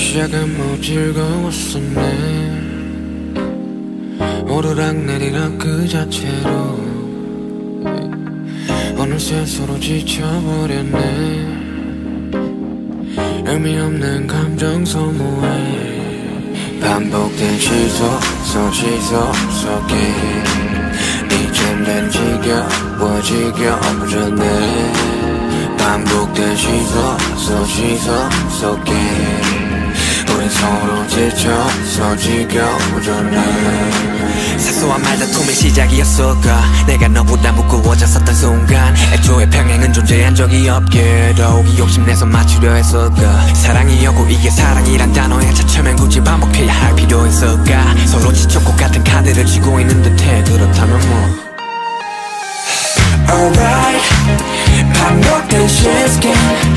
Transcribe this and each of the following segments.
시작은 뭐 즐거웠었네. 오르락내리락 그 자체로 어느새 서로 지쳐버렸네. 의미 없는 감정 소모에 반복된 시소 속에 이젠 난 지겨워졌네. 반복된 시소 속에 우린 서로 지쳐서 지겨워졌네. 사소한 말다툼의 시작이었을까. 내가 너보다 무거워졌었던 순간 애초에 평행은 존재한 적이 없게 더욱이 욕심내서 맞추려 했을까. 사랑이었고 이게 사랑이란 단어에 차츰엔 굳이 반복해야 할 필요 있을까. 서로 지쳤고 같은 카드를 쥐고 있는 듯해. 그렇다면 뭐 Alright, 반복된 시스템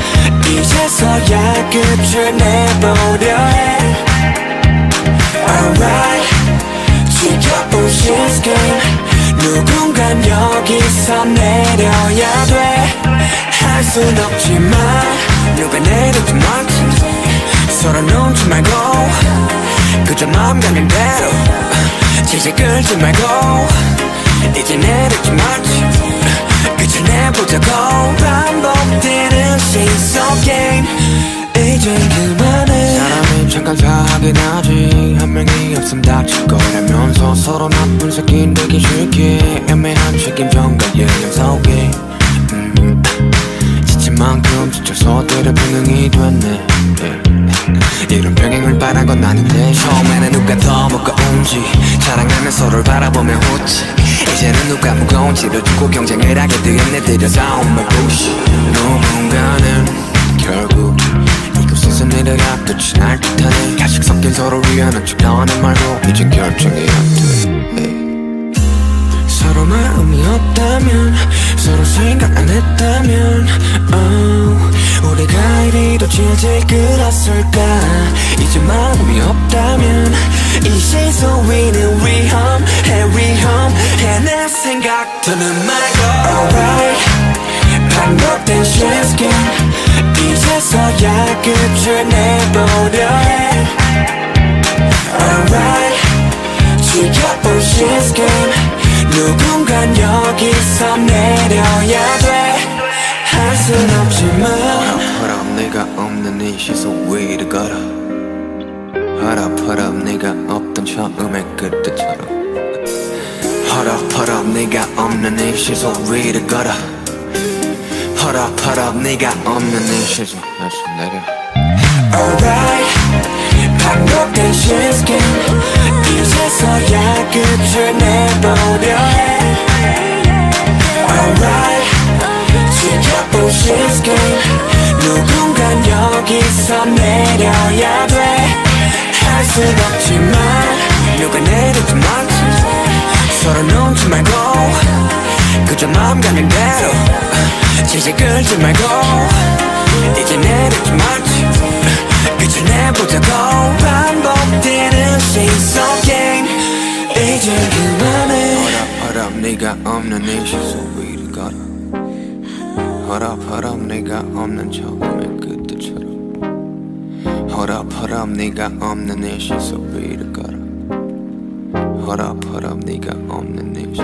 이제서야 끝을 내보려 해. Alright, 지켜본 시스템 누군간 여기서 내려야 돼. 할 순 없지만 누가 내려도 맞지. 서로 눈치 말고 그저 마음 가는 대로 질질 끌지 말고 이제 내려지 말지. 끝을 내보자고. 반복되는 시속 게임 이젠 그만해. 사람이 잠깐 사하긴 하지. 한 명이 없음 다칠 거라면서 서로 나쁜 새끼 되기 싫게 애매한 책임전과 예념 속에 지친 만큼 지쳐서 때려 병행이 됐네. 이런 병행을 바란 건 아닌데. 처음에는 누가 더 무거운지 자랑하며 서로를 바라보며 웃지. 이제는 누가 무거운지를 두고 경쟁을 하게 되었네. 들여다온 my bullshit. 누군가는 결국 이곳에서 내려가 끝이 날 듯하네. 가식 섞인 서로 위하는 척 너는 말고 이젠 결정이 안 돼. 서로 마음이 없다면 서로 생각 안 했다면 우리가 이리도 질질 끌었을까. 이제 마음이 없다면 이 시소 위는 위험해. 내 생각 더는 말고. Alright, 반복된 시스템 이제서야 끝을 내보려 해. Alright, 지켜본 시스템 누군간 여기서 내려야 돼. 할 순 없지만 허락 네가 없는 이 시소 위를 걸어. 허락 네가 없던 처음의 그때처럼. 허락 네가 없는 이 시소 위를 걸어. 허락 네가 없는 이 시소 다시 내려. Alright, 반복된 시스템 이제서야 끝을 내보려 해. Alright, 지켜본 시스템 누군간 여기서 내려야 돼. 할 순 없지만 누가 내려도 맞지. 서로 눈치 말고 그저 마음 가는 대로 질질 끌지 말고 이제 내려지 말지. 끝을 내보자고. 반복되는 시속 게임 이제 그만해. 허락 네가 없는 이 시소 위를 걸어. 허락 네가 없는 처음의 그때처럼. 허락 네가 없는 이 시소 위를 걸어. 허락 네가 없는 이 시소